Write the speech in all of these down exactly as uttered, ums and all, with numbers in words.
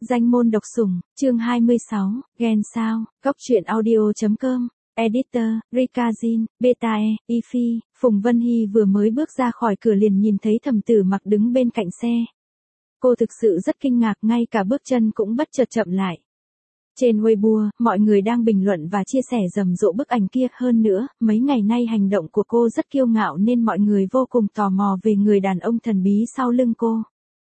Danh môn độc sủng, chương hai mươi sáu, ghen sao, góc truyện audio.com, editor, Rika Jin, Beta E, Ifi, Phùng Vân Hy vừa mới bước ra khỏi cửa liền nhìn thấy Thẩm Tử Mặc đứng bên cạnh xe. Cô thực sự rất kinh ngạc, ngay cả bước chân cũng bất chợt chậm lại. Trên Weibo, mọi người đang bình luận và chia sẻ rầm rộ bức ảnh kia, hơn nữa, mấy ngày nay hành động của cô rất kiêu ngạo nên mọi người vô cùng tò mò về người đàn ông thần bí sau lưng cô.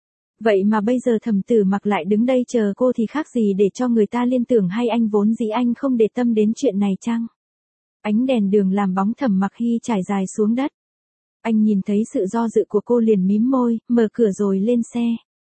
Vậy mà bây giờ Thẩm Tử Mặc lại đứng đây chờ cô thì khác gì để cho người ta liên tưởng hay anh vốn dĩ anh không để tâm đến chuyện này chăng? Ánh đèn đường làm bóng Thẩm Mặc Hy trải dài xuống đất. Anh nhìn thấy sự do dự của cô liền mím môi, mở cửa rồi lên xe.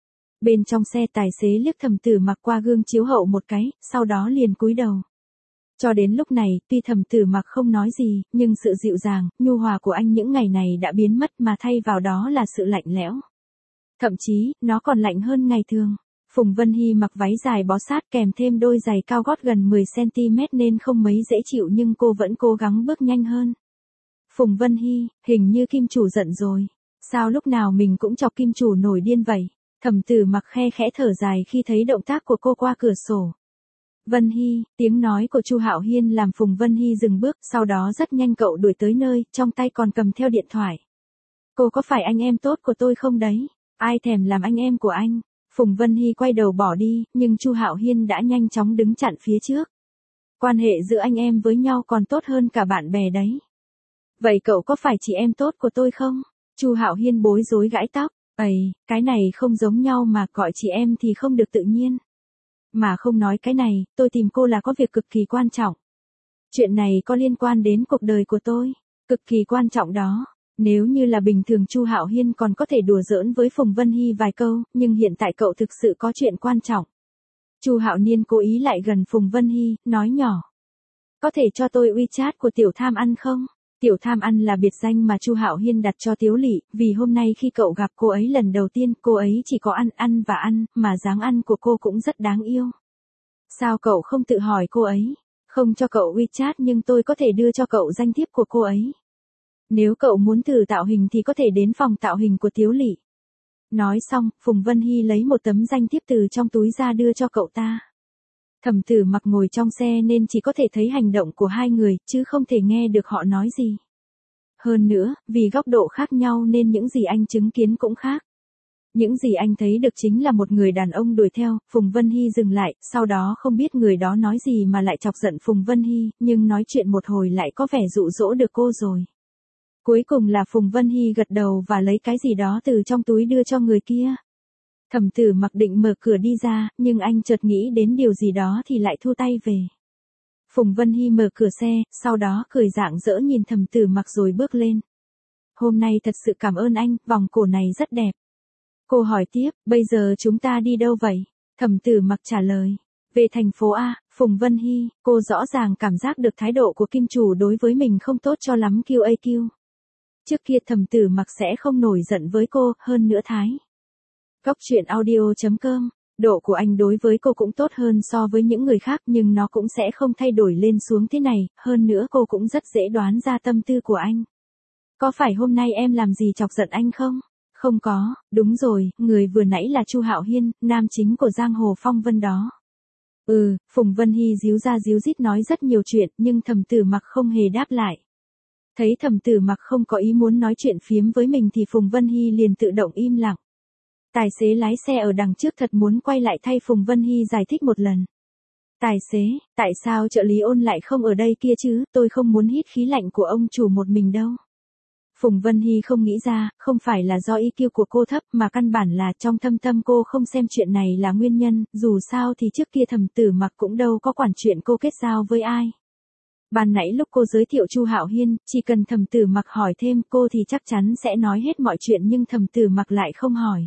Bên trong xe tài xế liếc Thẩm Tử Mặc qua gương chiếu hậu một cái, sau đó liền cúi đầu. Cho đến lúc này, tuy Thẩm Tử Mặc không nói gì, nhưng sự dịu dàng, nhu hòa của anh những ngày này đã biến mất mà thay vào đó là sự lạnh lẽo. Thậm chí, nó còn lạnh hơn ngày thường. Phùng Vân Hy mặc váy dài bó sát kèm thêm đôi giày cao gót gần mười xăng-ti-mét nên không mấy dễ chịu nhưng cô vẫn cố gắng bước nhanh hơn. Phùng Vân Hy, hình như Kim chủ giận rồi. Sao lúc nào mình cũng chọc Kim chủ nổi điên vậy? Thẩm Tử Mặc khe khẽ thở dài khi thấy động tác của cô qua cửa sổ. Vân Hy, tiếng nói của Chu Hạo Hiên làm Phùng Vân Hy dừng bước, sau đó rất nhanh cậu đuổi tới nơi, trong tay còn cầm theo điện thoại. Cô có phải anh em tốt của tôi không đấy? Ai thèm làm anh em của anh? Phùng Vân Hy quay đầu bỏ đi, nhưng Chu Hạo Hiên đã nhanh chóng đứng chặn phía trước. Quan hệ giữa anh em với nhau còn tốt hơn cả bạn bè đấy. Vậy cậu có phải chị em tốt của tôi không? Chu Hạo Hiên bối rối gãi tóc. Ây, cái này không giống nhau mà, gọi chị em thì không được tự nhiên. Mà không nói cái này, tôi tìm cô là có việc cực kỳ quan trọng. Chuyện này có liên quan đến cuộc đời của tôi. Cực kỳ quan trọng đó. Nếu như là bình thường Chu Hạo Hiên còn có thể đùa giỡn với Phùng Vân Hy vài câu, nhưng hiện tại cậu thực sự có chuyện quan trọng. Chu Hạo Niên cố ý lại gần Phùng Vân Hy, nói nhỏ. Có thể cho tôi WeChat của Tiểu Tham Ăn không? Tiểu Tham Ăn là biệt danh mà Chu Hạo Hiên đặt cho Tiếu Lị, vì hôm nay khi cậu gặp cô ấy lần đầu tiên, cô ấy chỉ có ăn ăn và ăn, mà dáng ăn của cô cũng rất đáng yêu. Sao cậu không tự hỏi cô ấy? Không cho cậu WeChat nhưng tôi có thể đưa cho cậu danh thiếp của cô ấy. Nếu cậu muốn thử tạo hình thì có thể đến phòng tạo hình của Tiếu Lị. Nói xong, Phùng Vân Hy lấy một tấm danh thiếp từ trong túi ra đưa cho cậu ta. Thẩm Tử Mặc ngồi trong xe nên chỉ có thể thấy hành động của hai người, chứ không thể nghe được họ nói gì. Hơn nữa, vì góc độ khác nhau nên những gì anh chứng kiến cũng khác. Những gì anh thấy được chính là một người đàn ông đuổi theo, Phùng Vân Hy dừng lại, sau đó không biết người đó nói gì mà lại chọc giận Phùng Vân Hy, nhưng nói chuyện một hồi lại có vẻ dụ dỗ được cô rồi. Cuối cùng là Phùng Vân Hy gật đầu và lấy cái gì đó từ trong túi đưa cho người kia. Thẩm Tử Mặc định mở cửa đi ra, nhưng anh chợt nghĩ đến điều gì đó thì lại thu tay về. Phùng Vân Hy mở cửa xe, sau đó cười rạng rỡ nhìn Thẩm Tử Mặc rồi bước lên. Hôm nay thật sự cảm ơn anh, vòng cổ này rất đẹp. Cô hỏi tiếp, bây giờ chúng ta đi đâu vậy? Thẩm Tử Mặc trả lời. Về thành phố A. Phùng Vân Hy, cô rõ ràng cảm giác được thái độ của Kim chủ đối với mình không tốt cho lắm quy a quy. Trước kia Thẩm Tử Mặc sẽ không nổi giận với cô, hơn nữa thái. Góc truyện audio.com, độ của anh đối với cô cũng tốt hơn so với những người khác nhưng nó cũng sẽ không thay đổi lên xuống thế này, hơn nữa cô cũng rất dễ đoán ra tâm tư của anh. Có phải hôm nay em làm gì chọc giận anh không? Không có, đúng rồi, người vừa nãy là Chu Hạo Hiên, nam chính của Giang Hồ Phong Vân đó. Ừ, Phùng Vân Hy díu ra díu dít nói rất nhiều chuyện nhưng Thẩm Tử Mặc không hề đáp lại. Thấy Thẩm Tử Mặc không có ý muốn nói chuyện phiếm với mình thì Phùng Vân Hy liền tự động im lặng. Tài xế lái xe ở đằng trước thật muốn quay lại thay Phùng Vân Hy giải thích một lần. Tài xế, tại sao trợ lý Ôn lại không ở đây kia chứ, tôi không muốn hít khí lạnh của ông chủ một mình đâu. Phùng Vân Hy không nghĩ ra, không phải là do i kiu của cô thấp mà căn bản là trong thâm tâm cô không xem chuyện này là nguyên nhân, dù sao thì trước kia Thẩm Tử Mặc cũng đâu có quản chuyện cô kết giao với ai. Ban nãy lúc cô giới thiệu Chu Hạo Hiên, chỉ cần Thẩm Tử Mặc hỏi thêm cô thì chắc chắn sẽ nói hết mọi chuyện nhưng Thẩm Tử Mặc lại không hỏi.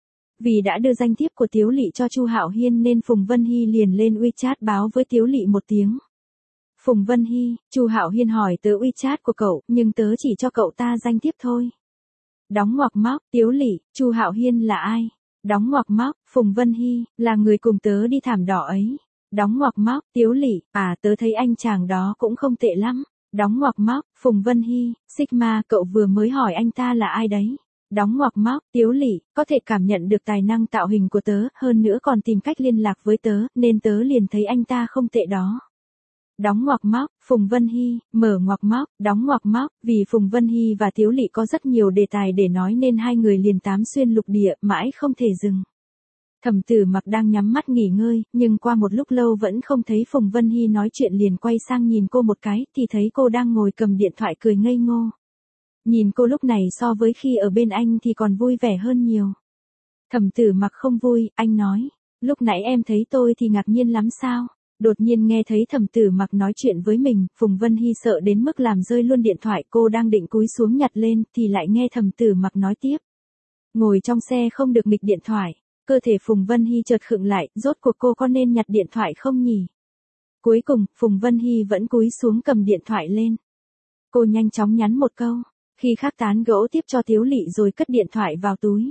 Vì đã đưa danh thiếp của Tiếu Lị cho Chu Hạo Hiên nên Phùng Vân Hy liền lên WeChat báo với Tiếu Lị một tiếng. Phùng Vân Hy, Chu Hạo Hiên hỏi tớ WeChat của cậu, nhưng tớ chỉ cho cậu ta danh thiếp thôi. Đóng ngoặc móc, Tiếu Lị, Chu Hạo Hiên là ai? Đóng ngoặc móc, Phùng Vân Hy, là người cùng tớ đi thảm đỏ ấy. Đóng ngoặc móc, Tiếu Lị, à tớ thấy anh chàng đó cũng không tệ lắm. Đóng ngoặc móc, Phùng Vân Hy, Sigma, cậu vừa mới hỏi anh ta là ai đấy? Đóng ngoặc móc, Tiếu Lỵ, có thể cảm nhận được tài năng tạo hình của tớ, hơn nữa còn tìm cách liên lạc với tớ, nên tớ liền thấy anh ta không tệ đó. Đóng ngoặc móc, Phùng Vân Hy, mở ngoặc móc, đóng ngoặc móc, vì Phùng Vân Hy và Tiếu Lỵ có rất nhiều đề tài để nói nên hai người liền tám xuyên lục địa, mãi không thể dừng. Thẩm Tử Mặc đang nhắm mắt nghỉ ngơi, nhưng qua một lúc lâu vẫn không thấy Phùng Vân Hy nói chuyện liền quay sang nhìn cô một cái, thì thấy cô đang ngồi cầm điện thoại cười ngây ngô. Nhìn cô lúc này so với khi ở bên anh thì còn vui vẻ hơn nhiều. Thẩm Tử Mặc không vui, anh nói, lúc nãy em thấy tôi thì ngạc nhiên lắm sao? Đột nhiên nghe thấy Thẩm Tử Mặc nói chuyện với mình, Phùng Vân Hy sợ đến mức làm rơi luôn điện thoại, cô đang định cúi xuống nhặt lên thì lại nghe Thẩm Tử Mặc nói tiếp. Ngồi trong xe không được nghịch điện thoại. Cơ thể Phùng Vân Hy chợt khựng lại, rốt cuộc cô có nên nhặt điện thoại không nhỉ? Cuối cùng, Phùng Vân Hy vẫn cúi xuống cầm điện thoại lên. Cô nhanh chóng nhắn một câu, khi khác tán gẫu tiếp cho Tiếu Lỵ rồi cất điện thoại vào túi.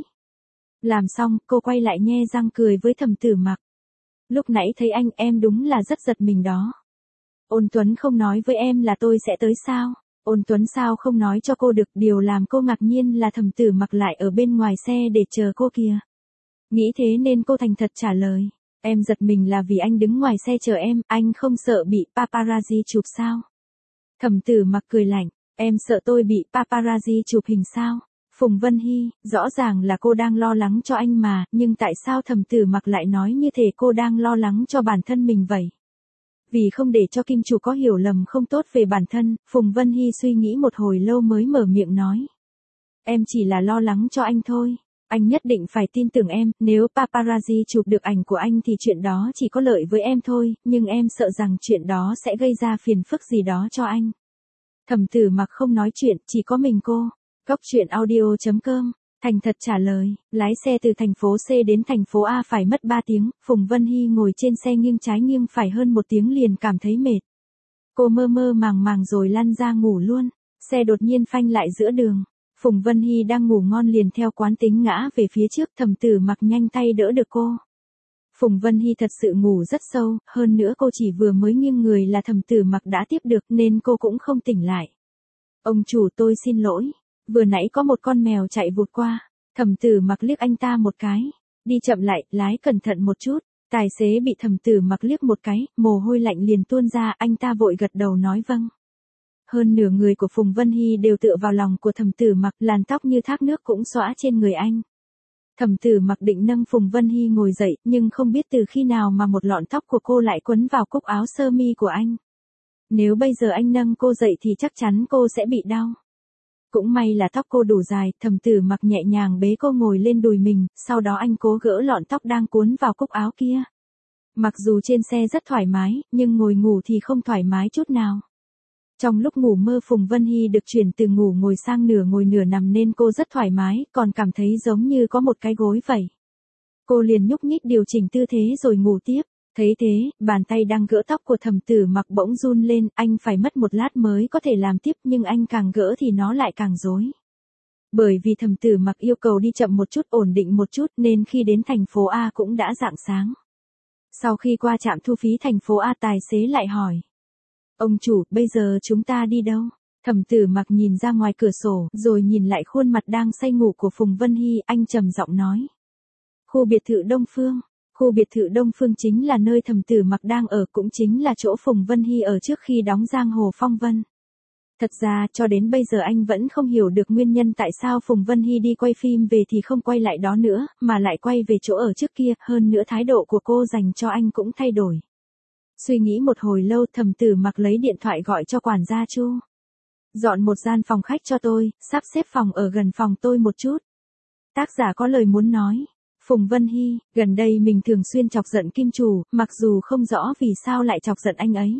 Làm xong, cô quay lại nhe răng cười với Thẩm Tử Mặc. Lúc nãy thấy anh em đúng là rất giật mình đó. Ôn Tuấn không nói với em là tôi sẽ tới sao? Ôn Tuấn sao không nói cho cô được, điều làm cô ngạc nhiên là Thẩm Tử Mặc lại ở bên ngoài xe để chờ cô kìa. Nghĩ thế nên cô thành thật trả lời, em giật mình là vì anh đứng ngoài xe chờ em, anh không sợ bị paparazzi chụp sao? Thẩm Tử Mặc cười lạnh, em sợ tôi bị paparazzi chụp hình sao? Phùng Vân Hy, rõ ràng là cô đang lo lắng cho anh mà, nhưng tại sao Thẩm Tử Mặc lại nói như thể cô đang lo lắng cho bản thân mình vậy? Vì không để cho Kim Chủ có hiểu lầm không tốt về bản thân, Phùng Vân Hy suy nghĩ một hồi lâu mới mở miệng nói. Em chỉ là lo lắng cho anh thôi. Anh nhất định phải tin tưởng em, nếu paparazzi chụp được ảnh của anh thì chuyện đó chỉ có lợi với em thôi, nhưng em sợ rằng chuyện đó sẽ gây ra phiền phức gì đó cho anh. Thẩm Tử Mặc không nói chuyện, chỉ có mình cô. Góc truyện audio chấm com, thành thật trả lời, lái xe từ thành phố C đến thành phố A phải mất ba tiếng, Phùng Vân Hy ngồi trên xe nghiêng trái nghiêng phải hơn một tiếng liền cảm thấy mệt. Cô mơ mơ màng màng rồi lăn ra ngủ luôn, xe đột nhiên phanh lại giữa đường. Phùng Vân Hy đang ngủ ngon liền theo quán tính ngã về phía trước, Thẩm Tử Mặc nhanh tay đỡ được cô. Phùng Vân Hy thật sự ngủ rất sâu, hơn nữa cô chỉ vừa mới nghiêng người là Thẩm Tử Mặc đã tiếp được nên cô cũng không tỉnh lại. Ông chủ tôi xin lỗi, vừa nãy có một con mèo chạy vụt qua. Thẩm Tử Mặc liếc anh ta một cái, đi chậm lại, lái cẩn thận một chút. Tài xế bị Thẩm Tử Mặc liếc một cái, mồ hôi lạnh liền tuôn ra, anh ta vội gật đầu nói vâng. Hơn nửa người của Phùng Vân Hy đều tựa vào lòng của Thẩm Tử Mặc, làn tóc như thác nước cũng xõa trên người anh. Thẩm Tử Mặc định nâng Phùng Vân Hy ngồi dậy, nhưng không biết từ khi nào mà một lọn tóc của cô lại quấn vào cúc áo sơ mi của anh. Nếu bây giờ anh nâng cô dậy thì chắc chắn cô sẽ bị đau. Cũng may là tóc cô đủ dài, Thẩm Tử Mặc nhẹ nhàng bế cô ngồi lên đùi mình, sau đó anh cố gỡ lọn tóc đang cuốn vào cúc áo kia. Mặc dù trên xe rất thoải mái, nhưng ngồi ngủ thì không thoải mái chút nào. Trong lúc ngủ mơ Phùng Vân Hy được chuyển từ ngủ ngồi sang nửa ngồi nửa nằm nên cô rất thoải mái, còn cảm thấy giống như có một cái gối vậy. Cô liền nhúc nhích điều chỉnh tư thế rồi ngủ tiếp. Thấy thế, bàn tay đang gỡ tóc của Thẩm Tử Mặc bỗng run lên, anh phải mất một lát mới có thể làm tiếp nhưng anh càng gỡ thì nó lại càng rối. Bởi vì Thẩm Tử Mặc yêu cầu đi chậm một chút, ổn định một chút nên khi đến thành phố A cũng đã rạng sáng. Sau khi qua trạm thu phí thành phố A, tài xế lại hỏi. Ông chủ, bây giờ chúng ta đi đâu? Thẩm Tử Mặc nhìn ra ngoài cửa sổ, rồi nhìn lại khuôn mặt đang say ngủ của Phùng Vân Hy, anh trầm giọng nói. Khu biệt thự Đông Phương. Khu biệt thự Đông Phương chính là nơi Thẩm Tử Mặc đang ở, cũng chính là chỗ Phùng Vân Hy ở trước khi đóng Giang Hồ Phong Vân. Thật ra, cho đến bây giờ anh vẫn không hiểu được nguyên nhân tại sao Phùng Vân Hy đi quay phim về thì không quay lại đó nữa, mà lại quay về chỗ ở trước kia, hơn nữa thái độ của cô dành cho anh cũng thay đổi. Suy nghĩ một hồi lâu, Thẩm Tử Mặc lấy điện thoại gọi cho quản gia Chu. Dọn một gian phòng khách cho tôi, sắp xếp phòng ở gần phòng tôi một chút. Tác giả có lời muốn nói. Phùng Vân Hy, gần đây mình thường xuyên chọc giận Kim Chủ, mặc dù không rõ vì sao lại chọc giận anh ấy.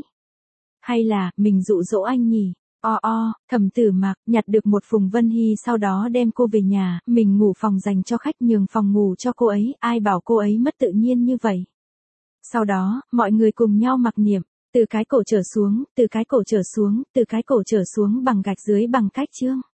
Hay là, mình dụ dỗ anh nhỉ? O o, Thẩm Tử Mặc, nhặt được một Phùng Vân Hy sau đó đem cô về nhà, mình ngủ phòng dành cho khách nhường phòng ngủ cho cô ấy, ai bảo cô ấy mất tự nhiên như vậy. Sau đó, mọi người cùng nhau mặc niệm, từ cái cổ trở xuống, từ cái cổ trở xuống, từ cái cổ trở xuống bằng gạch dưới bằng cách chương.